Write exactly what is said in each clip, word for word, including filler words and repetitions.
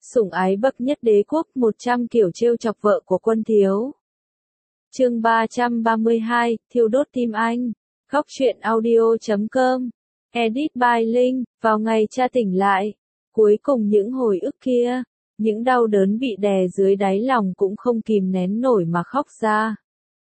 Sủng ái bậc nhất đế quốc, một trăm kiểu trêu chọc vợ của Quân Thiếu. Chương ba trăm ba mươi hai, thiêu đốt tim anh. Góc truyện audio chấm com. Edit by Linh. Vào ngày cha tỉnh lại, cuối cùng những hồi ức kia, những đau đớn bị đè dưới đáy lòng cũng không kìm nén nổi mà khóc ra.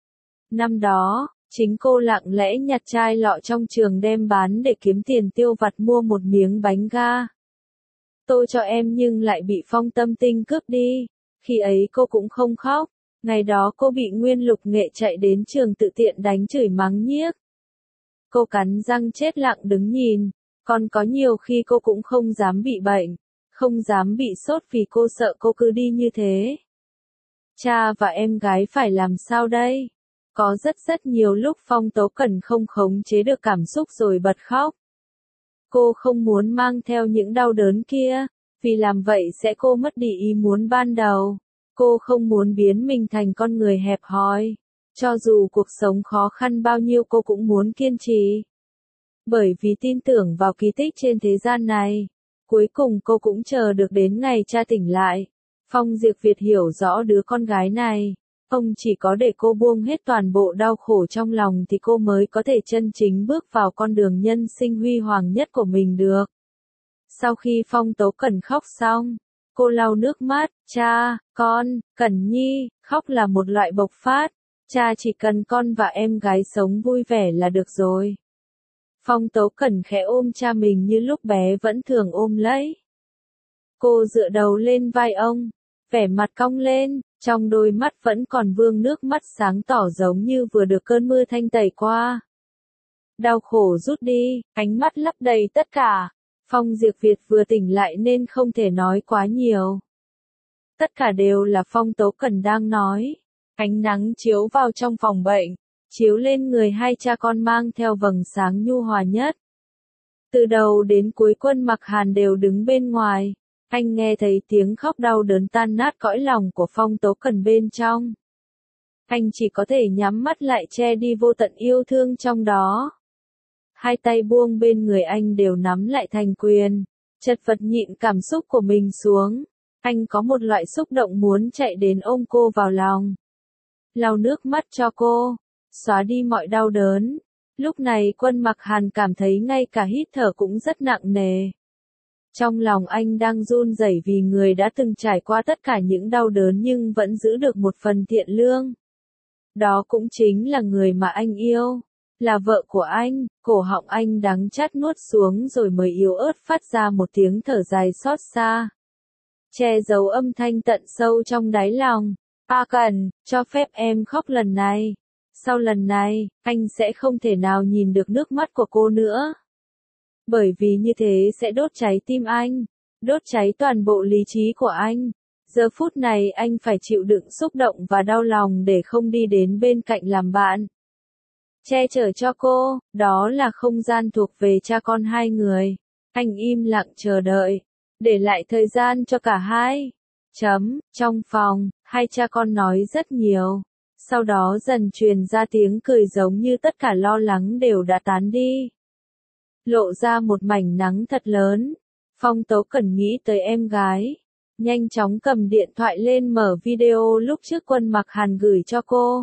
Năm đó, chính cô lặng lẽ nhặt chai lọ trong trường đem bán để kiếm tiền tiêu vặt mua một miếng bánh ga. Tôi cho em nhưng lại bị Phong Tâm Tinh cướp đi. Khi ấy cô cũng không khóc. Ngày đó cô bị Nguyên Lục Nghệ chạy đến trường tự tiện đánh chửi mắng nhiếc. Cô cắn răng chết lặng đứng nhìn. Còn có nhiều khi cô cũng không dám bị bệnh, không dám bị sốt vì cô sợ cô cứ đi như thế. Cha và em gái phải làm sao đây? Có rất rất nhiều lúc Phong Tố Cẩn không khống chế được cảm xúc rồi bật khóc. Cô không muốn mang theo những đau đớn kia, vì làm vậy sẽ cô mất đi ý muốn ban đầu. Cô không muốn biến mình thành con người hẹp hòi. Cho dù cuộc sống khó khăn bao nhiêu cô cũng muốn kiên trì. Bởi vì tin tưởng vào kỳ tích trên thế gian này. Cuối cùng cô cũng chờ được đến ngày cha tỉnh lại. Phong Diệp Việt hiểu rõ đứa con gái này. Ông chỉ có để cô buông hết toàn bộ đau khổ trong lòng thì cô mới có thể chân chính bước vào con đường nhân sinh huy hoàng nhất của mình được. Sau khi Phong Tố Cẩn khóc xong, cô lau nước mắt, cha, con, Cẩn Nhi, khóc là một loại bộc phát, cha chỉ cần con và em gái sống vui vẻ là được rồi. Phong Tố Cẩn khẽ ôm cha mình như lúc bé vẫn thường ôm lấy. Cô dựa đầu lên vai ông, vẻ mặt cong lên, trong đôi mắt vẫn còn vương nước mắt sáng tỏ giống như vừa được cơn mưa thanh tẩy qua. Đau khổ rút đi, ánh mắt lấp đầy tất cả. Phong Diệp Việt vừa tỉnh lại nên không thể nói quá nhiều. Tất cả đều là Phong Tố Cẩn đang nói. Ánh nắng chiếu vào trong phòng bệnh, chiếu lên người hai cha con mang theo vầng sáng nhu hòa nhất. Từ đầu đến cuối Quân Mặc Hàn đều đứng bên ngoài. Anh nghe thấy tiếng khóc đau đớn tan nát cõi lòng của Phong Tố Cẩn bên trong. Anh chỉ có thể nhắm mắt lại che đi vô tận yêu thương trong đó. Hai tay buông bên người anh đều nắm lại thành quyền, chật vật nhịn cảm xúc của mình xuống. Anh có một loại xúc động muốn chạy đến ôm cô vào lòng. Lau nước mắt cho cô, xóa đi mọi đau đớn. Lúc này Quân Mặc Hàn cảm thấy ngay cả hít thở cũng rất nặng nề. Trong lòng anh đang run rẩy vì người đã từng trải qua tất cả những đau đớn nhưng vẫn giữ được một phần thiện lương. Đó cũng chính là người mà anh yêu, là vợ của anh. Cổ họng anh đắng chát nuốt xuống rồi mới yếu ớt phát ra một tiếng thở dài xót xa. Che giấu âm thanh tận sâu trong đáy lòng. A Cẩn, cho phép em khóc lần này. Sau lần này, anh sẽ không thể nào nhìn được nước mắt của cô nữa. Bởi vì như thế sẽ đốt cháy tim anh, đốt cháy toàn bộ lý trí của anh. Giờ phút này anh phải chịu đựng xúc động và đau lòng để không đi đến bên cạnh làm bạn. Che chở cho cô, đó là không gian thuộc về cha con hai người. Anh im lặng chờ đợi, để lại thời gian cho cả hai. Chấm, trong phòng, hai cha con nói rất nhiều. Sau đó dần truyền ra tiếng cười giống như tất cả lo lắng đều đã tán đi. Lộ ra một mảnh nắng thật lớn. Phong Tố Cẩn nghĩ tới em gái. Nhanh chóng cầm điện thoại lên mở video lúc trước Quân Mặc Hàn gửi cho cô.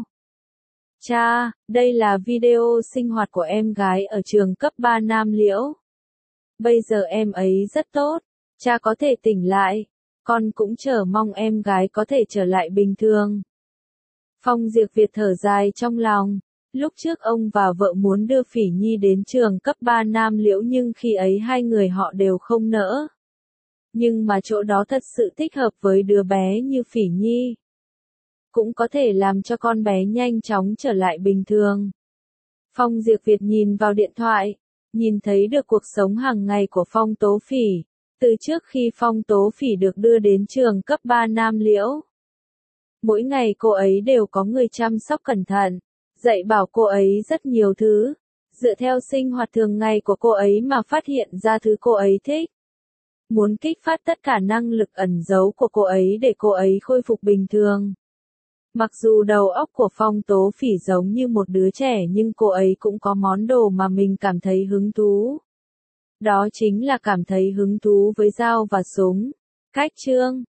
Cha, đây là video sinh hoạt của em gái ở trường cấp ba Nam Liễu. Bây giờ em ấy rất tốt. Cha có thể tỉnh lại. Con cũng chờ mong em gái có thể trở lại bình thường. Phong Diệp Việt thở dài trong lòng. Lúc trước ông và vợ muốn đưa Phỉ Nhi đến trường cấp ba Nam Liễu nhưng khi ấy hai người họ đều không nỡ. Nhưng mà chỗ đó thật sự thích hợp với đứa bé như Phỉ Nhi. Cũng có thể làm cho con bé nhanh chóng trở lại bình thường. Phong Diệp Việt nhìn vào điện thoại, nhìn thấy được cuộc sống hàng ngày của Phong Tố Phỉ. Từ trước khi Phong Tố Phỉ được đưa đến trường cấp ba Nam Liễu. Mỗi ngày cô ấy đều có người chăm sóc cẩn thận. Dạy bảo cô ấy rất nhiều thứ, dựa theo sinh hoạt thường ngày của cô ấy mà phát hiện ra thứ cô ấy thích. Muốn kích phát tất cả năng lực ẩn giấu của cô ấy để cô ấy khôi phục bình thường. Mặc dù đầu óc của Phong Tố Phỉ giống như một đứa trẻ nhưng cô ấy cũng có món đồ mà mình cảm thấy hứng thú. Đó chính là cảm thấy hứng thú với dao và súng. Cách chương